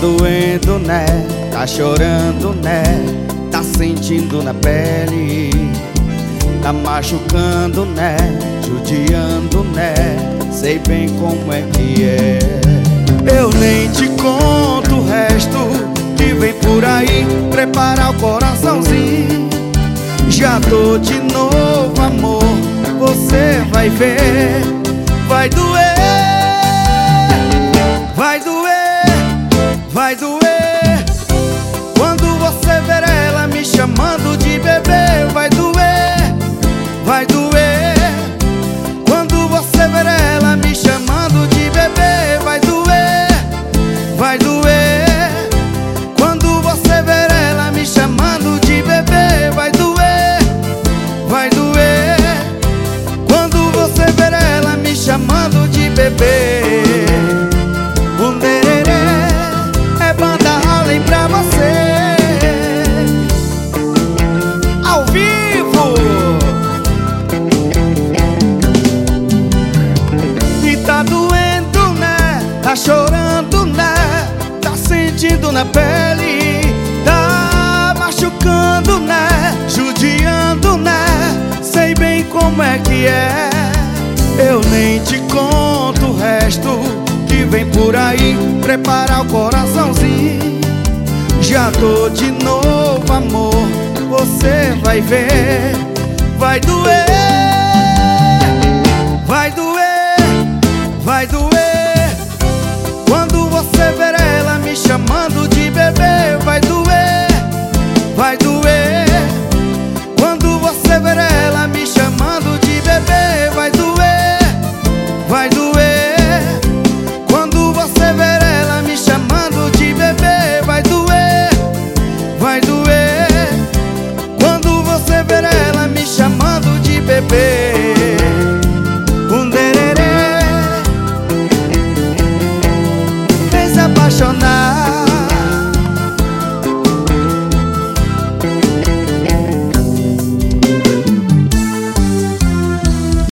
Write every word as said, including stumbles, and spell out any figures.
doendo, né? Tá chorando, né? Tá sentindo na pele. Tá machucando, né? Judiando, né? Sei bem como é que é. Eu nem te conto o resto que vem por aí. Prepara o coraçãozinho. Já tô de novo, amor. Você vai ver. Vai doer. Vai doer. Vai doer. Quando você ver ela me chamando de bebê. Vai doer. Vai doer. Quando você ver ela me chamando de bebê. Vai doer. Vai doer. Quando você ver ela me chamando de bebê. Vai doer. Vai doer. Quando você ver ela me chamando de bebê. O nererê é banda Allen pra você. Ao vivo. E tá doendo, né? Tá chorando, né? Tá sentindo na pele. Tá machucando, né? Judiando, né? Sei bem como é que é. Eu nem te conto o resto que vem por aí. Prepara o coraçãozinho. Já tô de novo, amor. Você vai ver. Vai doer. Vai doer. Vai doer. Quando você ver ela me chamando